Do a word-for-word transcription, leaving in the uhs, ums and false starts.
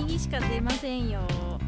ぎしか出ませんよ。